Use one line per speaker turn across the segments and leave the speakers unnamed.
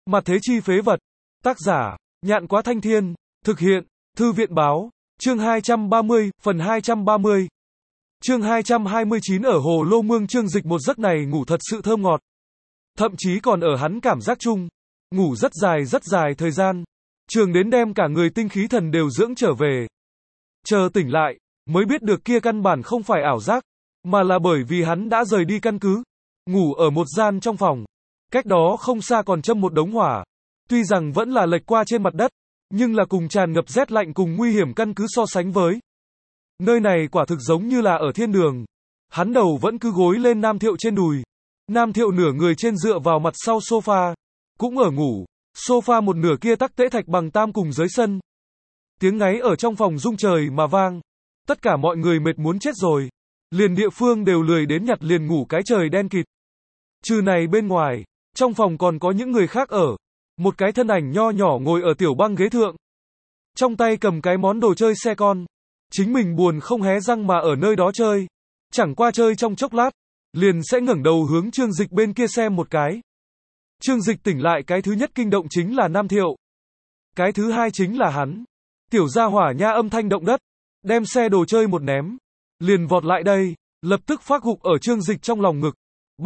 Mặt thế chi phế vật. Tác giả, Nhạn Quá Thanh Thiên. Thực hiện, Thư viện báo. Chương 230, phần 230. Chương 229 ở Hồ Lô Mương Trương Dịch một giấc này ngủ thật sự thơm ngọt. Thậm chí còn ở hắn cảm giác chung. Ngủ rất dài thời gian. Trường đến đem cả người tinh khí thần đều dưỡng trở về. Chờ tỉnh lại, mới biết được kia căn bản không phải ảo giác, mà là bởi vì hắn đã rời đi căn cứ. Ngủ ở một gian trong phòng. Cách đó không xa còn châm một đống hỏa. Tuy rằng vẫn là lệch qua trên mặt đất, nhưng là cùng tràn ngập rét lạnh cùng nguy hiểm căn cứ so sánh với. Nơi này quả thực giống như là ở thiên đường. Hắn đầu vẫn cứ gối lên Nam Thiệu trên đùi. Nam Thiệu nửa người trên dựa vào mặt sau sofa. Cũng ở ngủ. Sofa một nửa kia tắc tễ thạch bằng tam cùng dưới sân. Tiếng ngáy ở trong phòng rung trời mà vang. Tất cả mọi người mệt muốn chết rồi. Liền địa phương đều lười đến nhặt liền ngủ cái trời đen kịt. Trừ này bên ngoài, trong phòng còn có những người khác ở. Một cái thân ảnh nho nhỏ ngồi ở tiểu băng ghế thượng. Trong tay cầm cái món đồ chơi xe con. Chính mình buồn không hé răng mà ở nơi đó chơi. Chẳng qua chơi trong chốc lát, liền sẽ ngẩng đầu hướng Trương Dịch bên kia xem một cái. Trương Dịch tỉnh lại cái thứ nhất kinh động chính là Nam Thiệu. Cái thứ hai chính là hắn. Tiểu gia hỏa nha âm thanh động đất. Đem xe đồ chơi một ném. Liền vọt lại đây. Lập tức phát gục ở Trương Dịch trong lòng ngực.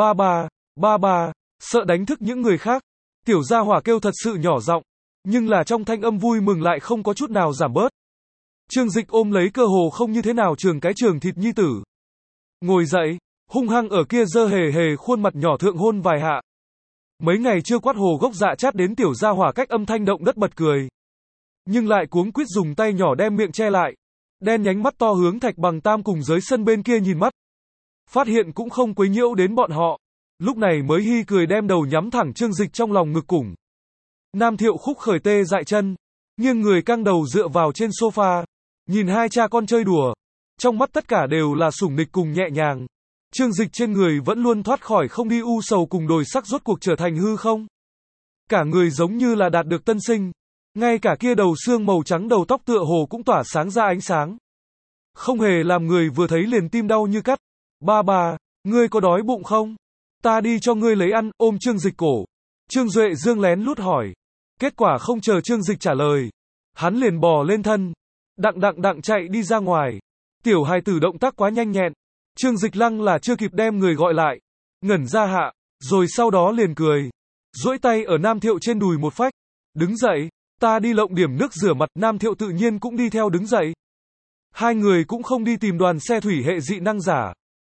Ba ba, sợ đánh thức những người khác. Tiểu gia hỏa kêu thật sự nhỏ giọng, nhưng là trong thanh âm vui mừng lại không có chút nào giảm bớt. Trương Dịch ôm lấy cơ hồ không như thế nào trường cái trường thịt nhi tử. Ngồi dậy, hung hăng ở kia dơ hề hề khuôn mặt nhỏ thượng hôn vài hạ. Mấy ngày chưa quát hồ gốc dạ chát đến tiểu gia hỏa cách âm thanh động đất bật cười. Nhưng lại cuống quýt dùng tay nhỏ đem miệng che lại. Đen nhánh mắt to hướng thạch bằng tam cùng dưới sân bên kia nhìn mắt. Phát hiện cũng không quấy nhiễu đến bọn họ. Lúc này mới hi cười đem đầu nhắm thẳng Trương Dịch trong lòng ngực củng. Nam Thiệu khúc khởi tê dại chân, nghiêng người căng đầu dựa vào trên sofa, nhìn hai cha con chơi đùa. Trong mắt tất cả đều là sủng nịch cùng nhẹ nhàng. Trương Dịch trên người vẫn luôn thoát khỏi không đi u sầu cùng đồi sắc rốt cuộc trở thành hư không. Cả người giống như là đạt được tân sinh. Ngay cả kia đầu xương màu trắng đầu tóc tựa hồ cũng tỏa sáng ra ánh sáng. Không hề làm người vừa thấy liền tim đau như cắt. Ba, ngươi có đói bụng không? Ta đi cho ngươi lấy ăn, ôm Trương Dịch cổ. Trương Duệ Dương lén lút hỏi. Kết quả không chờ Trương Dịch trả lời. Hắn liền bò lên thân. Đặng chạy đi ra ngoài. Tiểu hài tử động tác quá nhanh nhẹn. Trương Dịch lăng là chưa kịp đem người gọi lại. Ngẩn ra hạ, rồi sau đó liền cười. Duỗi tay ở Nam Thiệu trên đùi một phách. Đứng dậy, ta đi lộng điểm nước rửa mặt. Nam Thiệu tự nhiên cũng đi theo đứng dậy. Hai người cũng không đi tìm đoàn xe thủy hệ dị năng giả,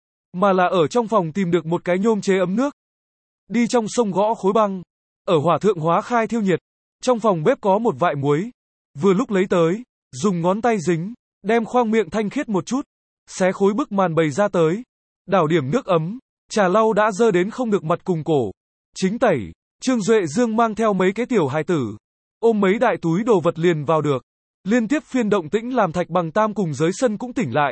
mà là ở trong phòng tìm được một cái nhôm chế ấm nước. Đi trong sông gõ khối băng. Ở hỏa thượng hóa khai thiêu nhiệt. Trong phòng bếp có một vại muối. Vừa lúc lấy tới. Dùng ngón tay dính. Đem khoang miệng thanh khiết một chút. Xé khối bức màn bày ra tới. Đảo điểm nước ấm. Trà lau đã dơ đến không được mặt cùng cổ. Chính tẩy. Trương Duệ Dương mang theo mấy cái tiểu hài tử. Ôm mấy đại túi đồ vật liền vào được. Liên tiếp phiên động tĩnh làm thạch bằng tam cùng dưới sân cũng tỉnh lại.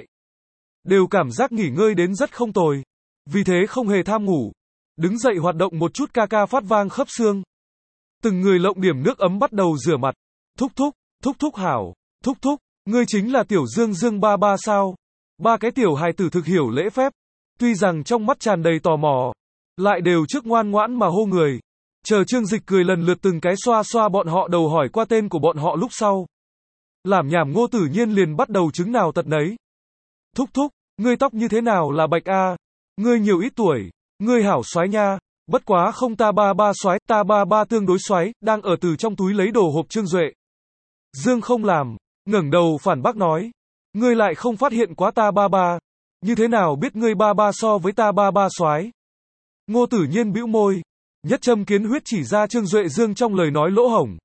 Đều cảm giác nghỉ ngơi đến rất không tồi. Vì thế không hề tham ngủ. Đứng dậy hoạt động một chút ca phát vang khớp xương. Từng người lộng điểm nước ấm bắt đầu rửa mặt. Thúc thúc hảo. Thúc, ngươi chính là tiểu Dương ba sao? Ba cái tiểu hài tử thực hiểu lễ phép. Tuy rằng trong mắt tràn đầy tò mò. Lại đều trước ngoan ngoãn mà hô người. Chờ Trương Dịch cười lần lượt từng cái xoa bọn họ đầu hỏi qua tên của bọn họ lúc sau. Làm nhảm Ngô Tử Nhiên liền bắt đầu chứng nào tật nấy. Thúc, ngươi tóc như thế nào là bạch a? Ngươi nhiều ít tuổi, ngươi hảo soái nha, bất quá không ta ba soái, ta ba tương đối soái, đang ở từ trong túi lấy đồ hộp Trương Duệ Dương không làm, ngẩng đầu phản bác nói, ngươi lại không phát hiện quá ta ba, như thế nào biết ngươi ba so với ta ba soái? Ngô Tử Nhiên bĩu môi, nhất châm kiến huyết chỉ ra Trương Duệ Dương trong lời nói lỗ hổng.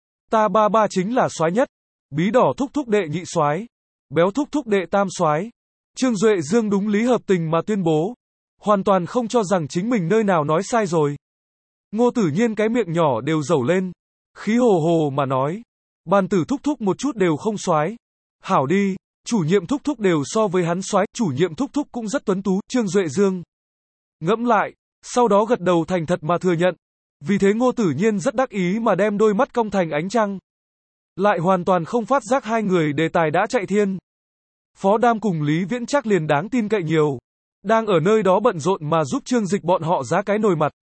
Ta ba chính là soái nhất, bí đỏ thúc đệ nhị soái, béo thúc đệ tam soái. Trương Duệ Dương đúng lý hợp tình mà tuyên bố, hoàn toàn không cho rằng chính mình nơi nào nói sai rồi. Ngô Tử Nhiên cái miệng nhỏ đều dẩu lên, khí hồ hồ mà nói, bàn tử thúc một chút đều không soái. Hảo đi, chủ nhiệm thúc đều so với hắn soái, chủ nhiệm thúc cũng rất tuấn tú. Trương Duệ Dương ngẫm lại, sau đó gật đầu thành thật mà thừa nhận. Vì thế Ngô Tử Nhiên rất đắc ý mà đem đôi mắt cong thành ánh trăng. Lại hoàn toàn không phát giác hai người đề tài đã chạy thiên. Phó Đam cùng Lý Viễn chắc liền đáng tin cậy nhiều. Đang ở nơi đó bận rộn mà giúp Trương Dịch bọn họ giá cái nồi mặt.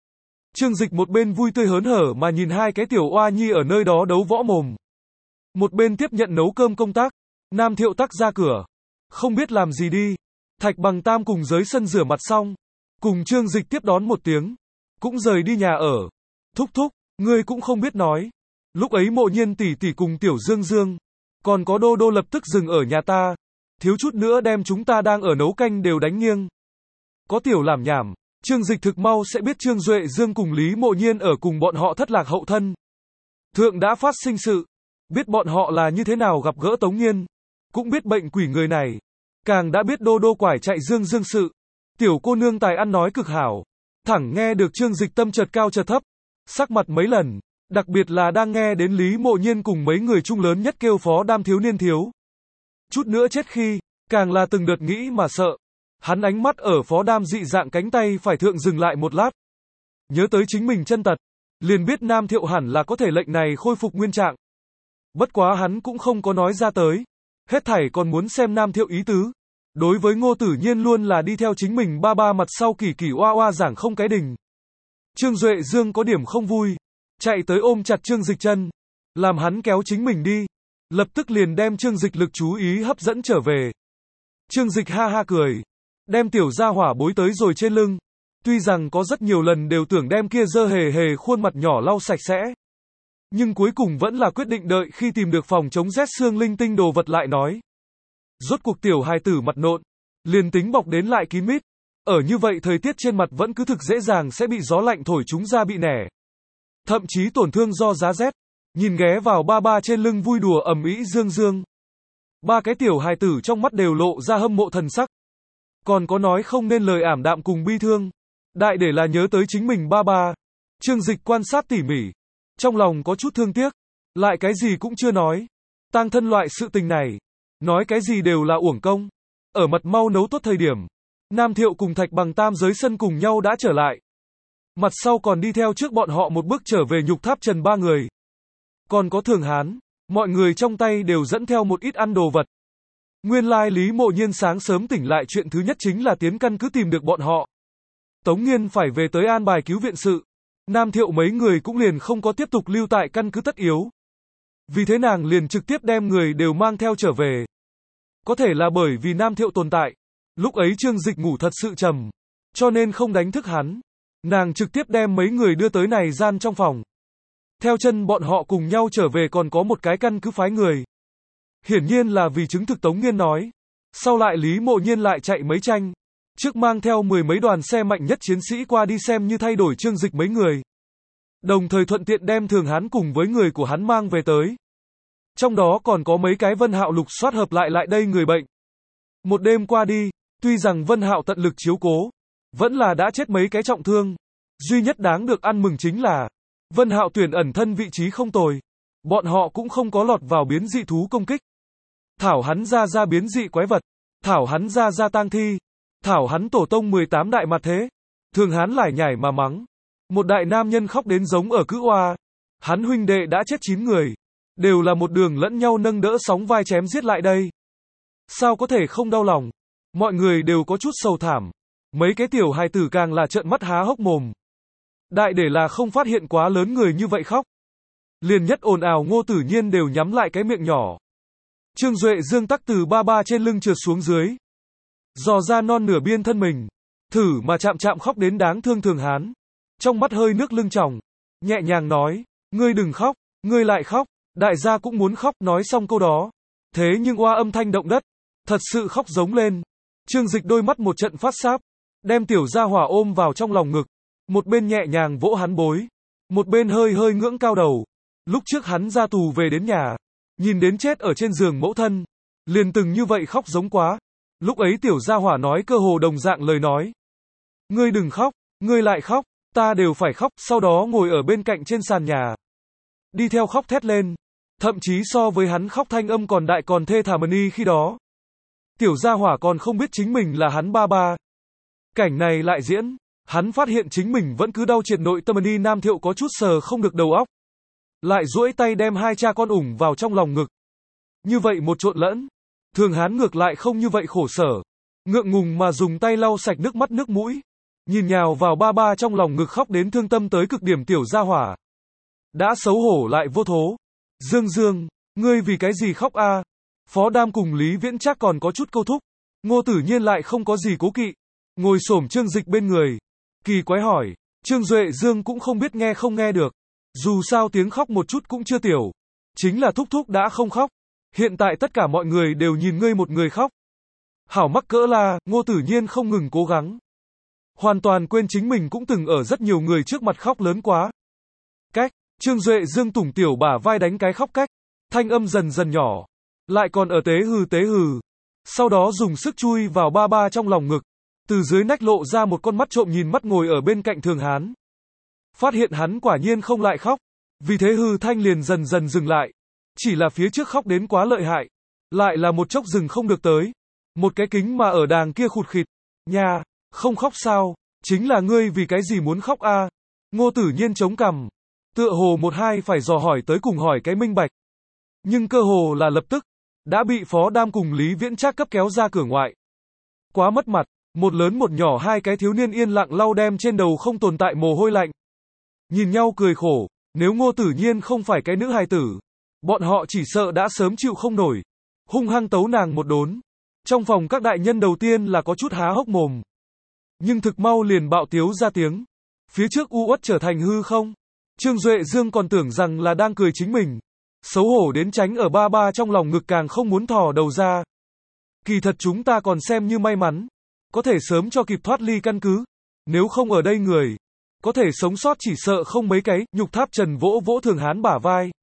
Trương Dịch một bên vui tươi hớn hở mà nhìn hai cái tiểu oa nhi ở nơi đó đấu võ mồm. Một bên tiếp nhận nấu cơm công tác. Nam Thiệu tắc ra cửa. Không biết làm gì đi. Thạch Bằng Tam cùng dưới sân rửa mặt xong. Cùng Trương Dịch tiếp đón một tiếng. Cũng rời đi nhà ở. Thúc thúc, ngươi cũng không biết nói. Lúc ấy Mộ Nhiên tỷ tỷ cùng Tiểu Dương Dương. Còn có Đô Đô lập tức dừng ở nhà ta. Thiếu chút nữa đem chúng ta đang ở nấu canh đều đánh nghiêng. Có Tiểu làm nhảm. Trương Dịch thực mau sẽ biết Trương Duệ Dương cùng Lý Mộ Nhiên ở cùng bọn họ thất lạc hậu thân. Thượng đã phát sinh sự. Biết bọn họ là như thế nào gặp gỡ Tống Nghiên. Cũng biết bệnh quỷ người này. Càng đã biết Đô Đô quải chạy Dương Dương sự. Tiểu cô nương tài ăn nói cực hảo. Thẳng nghe được Trương Dịch tâm chợt cao chợt thấp. Sắc mặt mấy lần. Đặc biệt là đang nghe đến Lý Mộ Nhiên cùng mấy người chung lớn nhất kêu Phó Đam thiếu niên thiếu. Chút nữa chết khi. Càng là từng đợt nghĩ mà sợ. Hắn ánh mắt ở Phó Đam dị dạng cánh tay phải thượng dừng lại một lát. Nhớ tới chính mình chân tật. Liền biết Nam Thiệu hẳn là có thể lệnh này khôi phục nguyên trạng. Bất quá hắn cũng không có nói ra tới. Hết thảy còn muốn xem Nam Thiệu ý tứ. Đối với Ngô Tử Nhiên luôn là đi theo chính mình ba ba mặt sau kỳ kỳ oa oa giảng không cái đình. Trương Duệ Dương có điểm không vui. Chạy tới ôm chặt Trương Dịch chân. Làm hắn kéo chính mình đi. Lập tức liền đem Trương Dịch lực chú ý hấp dẫn trở về. Trương Dịch ha ha cười. Đem tiểu gia hỏa bối tới rồi trên lưng. Tuy rằng có rất nhiều lần đều tưởng đem kia dơ hề hề khuôn mặt nhỏ lau sạch sẽ. Nhưng cuối cùng vẫn là quyết định đợi khi tìm được phòng chống rét xương linh tinh đồ vật lại nói. Rốt cuộc tiểu hài tử mặt nộn. Liền tính bọc đến lại kín mít. Ở như vậy thời tiết trên mặt vẫn cứ thực dễ dàng sẽ bị gió lạnh thổi chúng ra bị nẻ. Thậm chí tổn thương do giá rét. Nhìn ghé vào ba ba trên lưng vui đùa ầm ĩ Dương Dương. Ba cái tiểu hài tử trong mắt đều lộ ra hâm mộ thần sắc. Còn có nói không nên lời ảm đạm cùng bi thương. Đại để là nhớ tới chính mình ba ba. Trương Dịch quan sát tỉ mỉ. Trong lòng có chút thương tiếc. Lại cái gì cũng chưa nói. Tang thân loại sự tình này. Nói cái gì đều là uổng công. Ở mật mau nấu tốt thời điểm. Nam Thiệu cùng Thạch Bằng Tam dưới sân cùng nhau đã trở lại. Mặt sau còn đi theo trước bọn họ một bước trở về Nhục Tháp Trần ba người. Còn có Thường Hán. Mọi người trong tay đều dẫn theo một ít ăn đồ vật. Nguyên lai Lý Mộ Nhiên sáng sớm tỉnh lại chuyện thứ nhất chính là tiến căn cứ tìm được bọn họ. Tống Nghiên phải về tới an bài cứu viện sự. Nam Thiệu mấy người cũng liền không có tiếp tục lưu tại căn cứ tất yếu. Vì thế nàng liền trực tiếp đem người đều mang theo trở về. Có thể là bởi vì Nam Thiệu tồn tại. Lúc ấy Trương Dịch ngủ thật sự trầm. Cho nên không đánh thức hắn. Nàng trực tiếp đem mấy người đưa tới này gian trong phòng. Theo chân bọn họ cùng nhau trở về còn có một cái căn cứ phái người. Hiển nhiên là vì chứng thực Tống Nghiên nói. Sau lại Lý Mộ Nhiên lại chạy mấy tranh. Trước mang theo 10 mấy đoàn xe mạnh nhất chiến sĩ qua đi xem như thay đổi Trương Dịch mấy người. Đồng thời thuận tiện đem Thường Hán cùng với người của hắn mang về tới. Trong đó còn có mấy cái Vân Hạo lục soát hợp lại đây người bệnh. Một đêm qua đi, tuy rằng Vân Hạo tận lực chiếu cố, vẫn là đã chết mấy cái trọng thương. Duy nhất đáng được ăn mừng chính là Vân Hạo tuyển ẩn thân vị trí không tồi. Bọn họ cũng không có lọt vào biến dị thú công kích. Thảo hắn ra biến dị quái vật. Thảo hắn ra tang thi. Thảo hắn tổ tông 18 đại mặt thế. Thường Hán lải nhải mà mắng. Một đại nam nhân khóc đến giống ở cữ oa. Hắn huynh đệ đã chết 9 người. Đều là một đường lẫn nhau nâng đỡ sóng vai chém giết lại đây. Sao có thể không đau lòng. Mọi người đều có chút sầu thảm. Mấy cái tiểu hài tử càng là trợn mắt há hốc mồm. Đại để là không phát hiện quá lớn người như vậy khóc. Liền nhất ồn ào Ngô Tử Nhiên đều nhắm lại cái miệng nhỏ. Trương Duệ Dương tắc từ ba ba trên lưng trượt xuống dưới. Dò ra non nửa biên thân mình. Thử mà chạm khóc đến đáng thương Thường Hán. Trong mắt hơi nước lưng tròng. Nhẹ nhàng nói. Ngươi đừng khóc. Ngươi lại khóc. Đại gia cũng muốn khóc nói xong câu đó. Thế nhưng oa âm thanh động đất. Thật sự khóc giống lên. Trương Dịch đôi mắt một trận phát sáp. Đem tiểu gia hỏa ôm vào trong lòng ngực. Một bên nhẹ nhàng vỗ hắn bối. Một bên hơi hơi ngưỡng cao đầu. Lúc trước hắn ra tù về đến nhà. Nhìn đến chết ở trên giường mẫu thân. Liền từng như vậy khóc giống quá. Lúc ấy tiểu gia hỏa nói cơ hồ đồng dạng lời nói. Ngươi đừng khóc. Ngươi lại khóc. Ta đều phải khóc. Sau đó ngồi ở bên cạnh trên sàn nhà. Đi theo khóc thét lên. Thậm chí so với hắn khóc thanh âm còn đại còn thê thảm hơn khi đó. Tiểu gia hỏa còn không biết chính mình là hắn ba ba. Cảnh này lại diễn. Hắn phát hiện chính mình vẫn cứ đau triệt nội tâm đi. Nam Thiệu có chút sờ không được đầu óc. Lại duỗi tay đem hai cha con ủng vào trong lòng ngực. Như vậy một trộn lẫn. Thường Hán ngược lại không như vậy khổ sở. Ngượng ngùng mà dùng tay lau sạch nước mắt nước mũi. nhìn nhào vào ba ba trong lòng ngực khóc đến thương tâm tới cực điểm tiểu gia hỏa. Đã xấu hổ lại vô thố. Dương Dương, ngươi vì cái gì khóc a? Phó Đam cùng Lý Viễn chắc còn có chút câu thúc. Ngô Tử Nhiên lại không có gì cố kỵ. Ngồi xổm Trương Dịch bên người. Kỳ quái hỏi. Trương Duệ Dương cũng không biết nghe không nghe được. Dù sao tiếng khóc một chút cũng chưa tiểu. Chính là thúc thúc đã không khóc. Hiện tại tất cả mọi người đều nhìn ngươi một người khóc. Hảo mắc cỡ là, Ngô Tử Nhiên không ngừng cố gắng. Hoàn toàn quên chính mình cũng từng ở rất nhiều người trước mặt khóc lớn quá. Cách, Trương Duệ Dương tủng tiểu bả vai đánh cái khóc cách. Thanh âm dần dần nhỏ. Lại còn ở tế hừ. Sau đó dùng sức chui vào ba ba trong lòng ngực. Từ dưới nách lộ ra một con mắt trộm nhìn mắt ngồi ở bên cạnh Thường Hán. Phát hiện hắn quả nhiên không lại khóc. Vì thế hư thanh liền dần dần dừng lại. Chỉ là phía trước khóc đến quá lợi hại. Lại là một chốc dừng không được tới. Một cái kính mà ở đàng kia khụt khịt. Nha, không khóc sao? Chính là ngươi vì cái gì muốn khóc a? Ngô Tử Nhiên chống cằm. Tựa hồ một hai phải dò hỏi tới cùng hỏi cái minh bạch. Nhưng cơ hồ là lập tức. Đã bị Phó Đam cùng Lý Viễn Trác cấp kéo ra cửa ngoại. Quá mất mặt. Một lớn một nhỏ hai cái thiếu niên yên lặng lau đem trên đầu không tồn tại mồ hôi lạnh. Nhìn nhau cười khổ. Nếu Ngô Tử Nhiên không phải cái nữ hài tử. Bọn họ chỉ sợ đã sớm chịu không nổi. Hung hăng tấu nàng một đốn. Trong phòng các đại nhân đầu tiên là có chút há hốc mồm. Nhưng thực mau liền bạo tiếu ra tiếng. Phía trước u uất trở thành hư không. Trương Duệ Dương còn tưởng rằng là đang cười chính mình. Xấu hổ đến tránh ở ba ba trong lòng ngực càng không muốn thò đầu ra. Kỳ thật chúng ta còn xem như may mắn. Có thể sớm cho kịp thoát ly căn cứ. Nếu không ở đây người. Có thể sống sót chỉ sợ không mấy cái. Nhục Tháp Trần vỗ vỗ Thường Hán bả vai.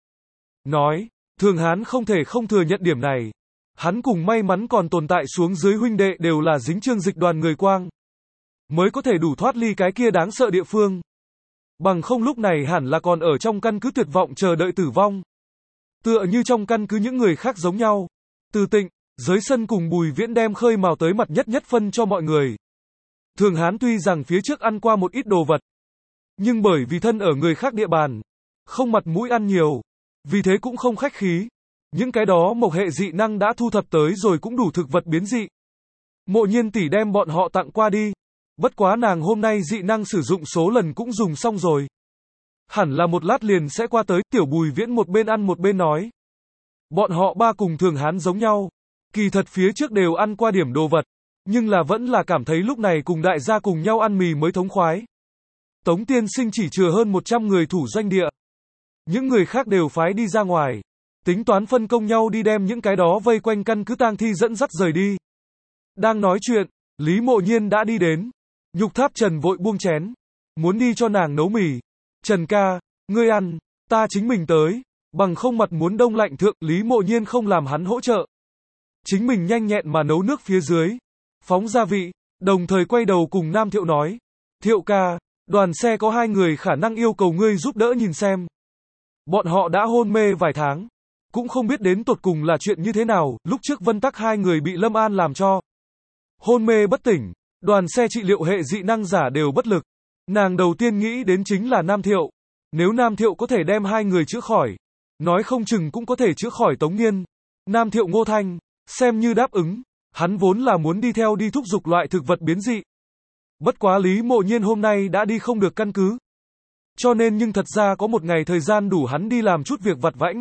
Nói. Thường Hán không thể không thừa nhận điểm này. Hắn cùng may mắn còn tồn tại xuống dưới huynh đệ đều là dính Trương Dịch đoàn người quang. Mới có thể đủ thoát ly cái kia đáng sợ địa phương. Bằng không lúc này hẳn là còn ở trong căn cứ tuyệt vọng chờ đợi tử vong. Tựa như trong căn cứ những người khác giống nhau. Từ Tịnh, Giới Sân cùng Bùi Viễn đem khơi mào tới mặt nhất phân cho mọi người. Thường Hán tuy rằng phía trước ăn qua một ít đồ vật. Nhưng bởi vì thân ở người khác địa bàn. Không mặt mũi ăn nhiều. Vì thế cũng không khách khí. Những cái đó mộc hệ dị năng đã thu thập tới rồi cũng đủ thực vật biến dị. Mộ Nhiên tỷ đem bọn họ tặng qua đi. Bất quá nàng hôm nay dị năng sử dụng số lần cũng dùng xong rồi. Hẳn là một lát liền sẽ qua tới, tiểu Bùi Viễn một bên ăn một bên nói. Bọn họ ba cùng Thường Hán giống nhau. Kỳ thật phía trước đều ăn qua điểm đồ vật. Nhưng là vẫn là cảm thấy lúc này cùng đại gia cùng nhau ăn mì mới thống khoái. Tống tiên sinh chỉ chừa hơn 100 người thủ doanh địa. Những người khác đều phái đi ra ngoài. Tính toán phân công nhau đi đem những cái đó vây quanh căn cứ tang thi dẫn dắt rời đi. Đang nói chuyện, Lý Mộ Nhiên đã đi đến. Nhục Tháp Trần vội buông chén. Muốn đi cho nàng nấu mì. Trần ca, ngươi ăn, ta chính mình tới. Bằng không mặt muốn đông lạnh thượng, Lý Mộ Nhiên không làm hắn hỗ trợ. Chính mình nhanh nhẹn mà nấu nước phía dưới. Phóng gia vị, đồng thời quay đầu cùng Nam Thiệu nói. Thiệu ca, đoàn xe có 2 người khả năng yêu cầu ngươi giúp đỡ nhìn xem. Bọn họ đã hôn mê vài tháng. Cũng không biết đến tột cùng là chuyện như thế nào, lúc trước Vân Tắc 2 người bị Lâm An làm cho hôn mê bất tỉnh, đoàn xe trị liệu hệ dị năng giả đều bất lực. Nàng đầu tiên nghĩ đến chính là Nam Thiệu. Nếu Nam Thiệu có thể đem 2 người chữa khỏi, nói không chừng cũng có thể chữa khỏi Tống Niên. Nam Thiệu Ngô Thanh, xem như đáp ứng, hắn vốn là muốn đi theo đi thúc giục loại thực vật biến dị. Bất quá Lý Mộ Nhiên hôm nay đã đi không được căn cứ. Cho nên nhưng thật ra có một ngày thời gian đủ hắn đi làm chút việc vặt vãnh.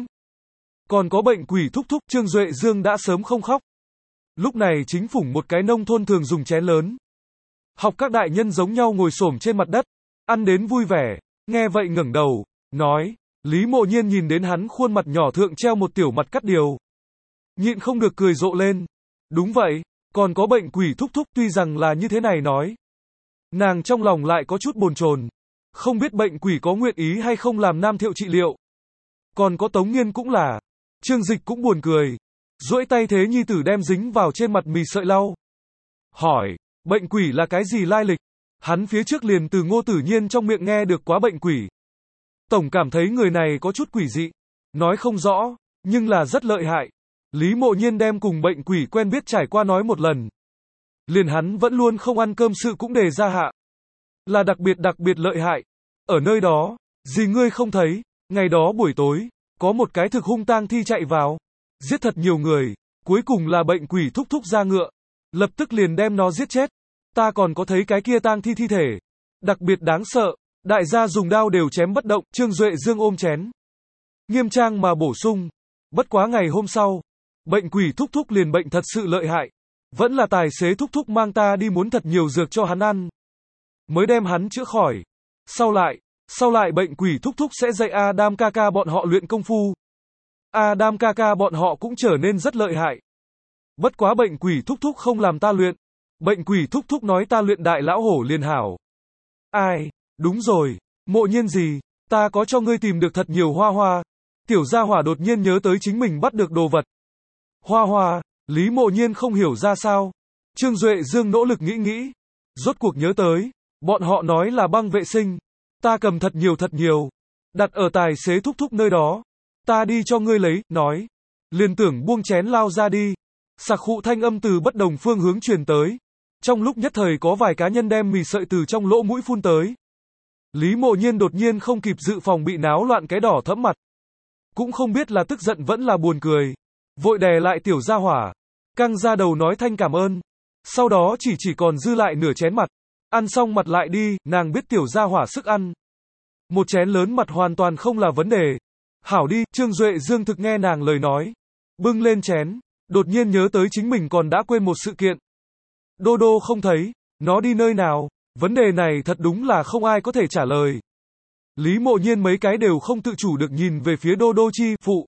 Còn có bệnh quỷ thúc thúc, Trương Duệ Dương đã sớm không khóc. Lúc này chính phủ một cái nông thôn thường dùng chén lớn. Học các đại nhân giống nhau ngồi xổm trên mặt đất, ăn đến vui vẻ, nghe vậy ngẩng đầu, nói, Lý Mộ Nhiên nhìn đến hắn khuôn mặt nhỏ thượng treo một tiểu mặt cắt điều. Nhịn không được cười rộ lên. Đúng vậy, còn có bệnh quỷ thúc thúc, tuy rằng là như thế này nói. Nàng trong lòng lại có chút bồn chồn. Không biết bệnh quỷ có nguyện ý hay không làm Nam Thiệu trị liệu. Còn có Tống Nghiên cũng là. Trương Dịch cũng buồn cười. Duỗi tay thế nhi tử đem dính vào trên mặt mì sợi lau. Hỏi, bệnh quỷ là cái gì lai lịch? Hắn phía trước liền từ Ngô Tử Nhiên trong miệng nghe được quá bệnh quỷ. Tổng cảm thấy người này có chút quỷ dị. Nói không rõ, nhưng là rất lợi hại. Lý Mộ Nhiên đem cùng bệnh quỷ quen biết trải qua nói một lần. Liền hắn vẫn luôn không ăn cơm sự cũng đề ra hạ. Là đặc biệt lợi hại. Ở nơi đó, gì ngươi không thấy, ngày đó buổi tối, có một cái thực hung tang thi chạy vào. Giết thật nhiều người, cuối cùng là bệnh quỷ thúc thúc ra ngựa. Lập tức liền đem nó giết chết. ta còn có thấy cái kia tang thi thi thể. Đặc biệt đáng sợ, đại gia dùng đao đều chém bất động, Trương Duệ Dương ôm chén. Nghiêm trang mà bổ sung. Bất quá ngày hôm sau, bệnh quỷ thúc thúc liền bệnh thật sự lợi hại. Vẫn là tài xế thúc thúc mang ta đi muốn thật nhiều dược cho hắn ăn. Mới đem hắn chữa khỏi. Sau lại bệnh quỷ thúc thúc sẽ dạy Adam ca ca bọn họ luyện công phu. Adam ca ca bọn họ cũng trở nên rất lợi hại. Bất quá bệnh quỷ thúc thúc không làm ta luyện. Bệnh quỷ thúc thúc nói ta luyện đại lão hổ liền hảo. Ai, đúng rồi, Mộ Nhiên gì, ta có cho ngươi tìm được thật nhiều hoa hoa. Tiểu gia hỏa đột nhiên nhớ tới chính mình bắt được đồ vật. Hoa hoa, Lý Mộ Nhiên không hiểu ra sao. Trương Duệ Dương nỗ lực nghĩ. Rốt cuộc nhớ tới, bọn họ nói là băng vệ sinh. Ta cầm thật nhiều, đặt ở tài xế thúc thúc nơi đó. Ta đi cho ngươi lấy, nói. Liền tưởng buông chén lao ra đi. Sặc khụ thanh âm từ bất đồng phương hướng truyền tới. Trong lúc nhất thời có vài cá nhân đem mì sợi từ trong lỗ mũi phun tới. Lý Mộ Nhiên đột nhiên không kịp dự phòng bị náo loạn cái đỏ thẫm mặt. Cũng không biết là tức giận vẫn là buồn cười. Vội đè lại tiểu gia hỏa. Căng ra đầu nói thanh cảm ơn. Sau đó chỉ còn dư lại nửa chén mặt. Ăn xong mặt lại đi, nàng biết tiểu gia hỏa sức ăn. Một chén lớn mặt hoàn toàn không là vấn đề. Hảo đi, Trương Duệ Dương thực nghe nàng lời nói. Bưng lên chén. Đột nhiên nhớ tới chính mình còn đã quên một sự kiện. Đô đô không thấy. Nó đi nơi nào? Vấn đề này thật đúng là không ai có thể trả lời. Lý Mộ Nhiên mấy cái đều không tự chủ được nhìn về phía Đô Đô chi phụ.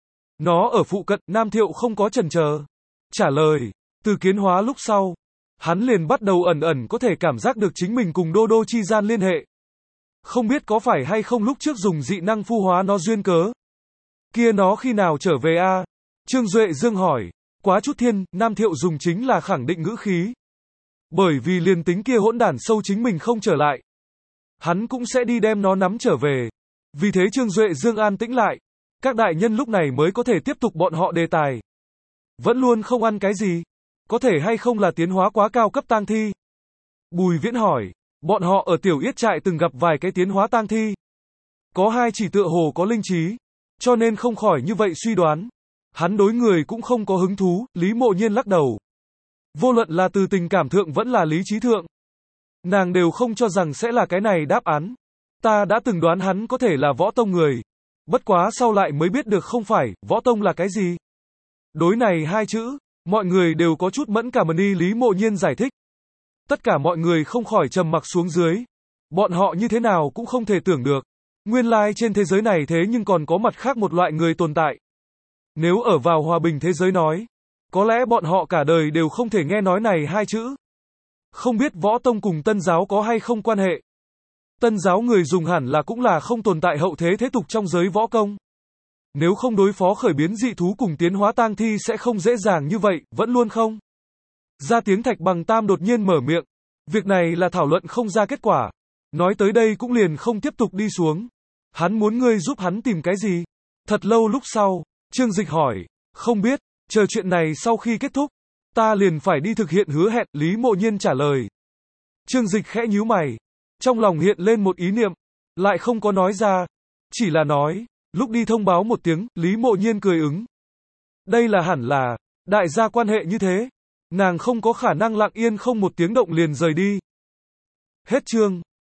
Nó ở phụ cận, Nam Thiệu không có chần chờ. Trả lời, từ kiến hóa lúc sau, hắn liền bắt đầu ẩn có thể cảm giác được chính mình cùng Đô Đô chi gian liên hệ. Không biết có phải hay không lúc trước dùng dị năng phu hóa nó duyên cớ. Kia nó khi nào trở về a? Trương Duệ Dương hỏi, quá chút thiên, Nam Thiệu dùng chính là khẳng định ngữ khí. Bởi vì liền tính kia hỗn đản sâu chính mình không trở lại. Hắn cũng sẽ đi đem nó nắm trở về. Vì thế Trương Duệ Dương an tĩnh lại. Các đại nhân lúc này mới có thể tiếp tục bọn họ đề tài. Vẫn luôn không ăn cái gì. Có thể hay không là tiến hóa quá cao cấp tang thi? Bùi Viễn hỏi. Bọn họ ở tiểu yết trại từng gặp vài cái tiến hóa tang thi. Có hai chỉ tựa hồ có linh trí. Cho nên không khỏi như vậy suy đoán. Hắn đối người cũng không có hứng thú, Lý Mộ Nhiên lắc đầu. Vô luận là từ tình cảm thượng vẫn là lý trí thượng. Nàng đều không cho rằng sẽ là cái này đáp án. Ta đã từng đoán hắn có thể là võ tông người. Bất quá sau lại mới biết được không phải, võ tông là cái gì. Đối này hai chữ, mọi người đều có chút mẫn cảm đi Lý Mộ Nhiên giải thích. Tất cả mọi người không khỏi trầm mặc xuống dưới. Bọn họ như thế nào cũng không thể tưởng được. Nguyên lai trên thế giới này thế nhưng còn có mặt khác một loại người tồn tại. Nếu ở vào hòa bình thế giới nói, có lẽ bọn họ cả đời đều không thể nghe nói này hai chữ. Không biết võ tông cùng tân giáo có hay không quan hệ. Tân giáo người dùng hẳn là cũng là không tồn tại hậu thế thế tục trong giới võ công. Nếu không đối phó khởi biến dị thú cùng tiến hóa tang thi sẽ không dễ dàng như vậy, vẫn luôn không. Ra tiếng Thạch Bằng Tam đột nhiên mở miệng. Việc này là thảo luận không ra kết quả. Nói tới đây cũng liền không tiếp tục đi xuống. Hắn muốn ngươi giúp hắn tìm cái gì? Thật lâu lúc sau, Trương Dịch hỏi, không biết, chờ chuyện này sau khi kết thúc, ta liền phải đi thực hiện hứa hẹn, Lý Mộ Nhiên trả lời. Trương Dịch khẽ nhíu mày, trong lòng hiện lên một ý niệm, lại không có nói ra, chỉ là nói, lúc đi thông báo một tiếng, Lý Mộ Nhiên cười ứng. Đây là hẳn là, đại gia quan hệ như thế, nàng không có khả năng lặng yên không một tiếng động liền rời đi. Hết chương.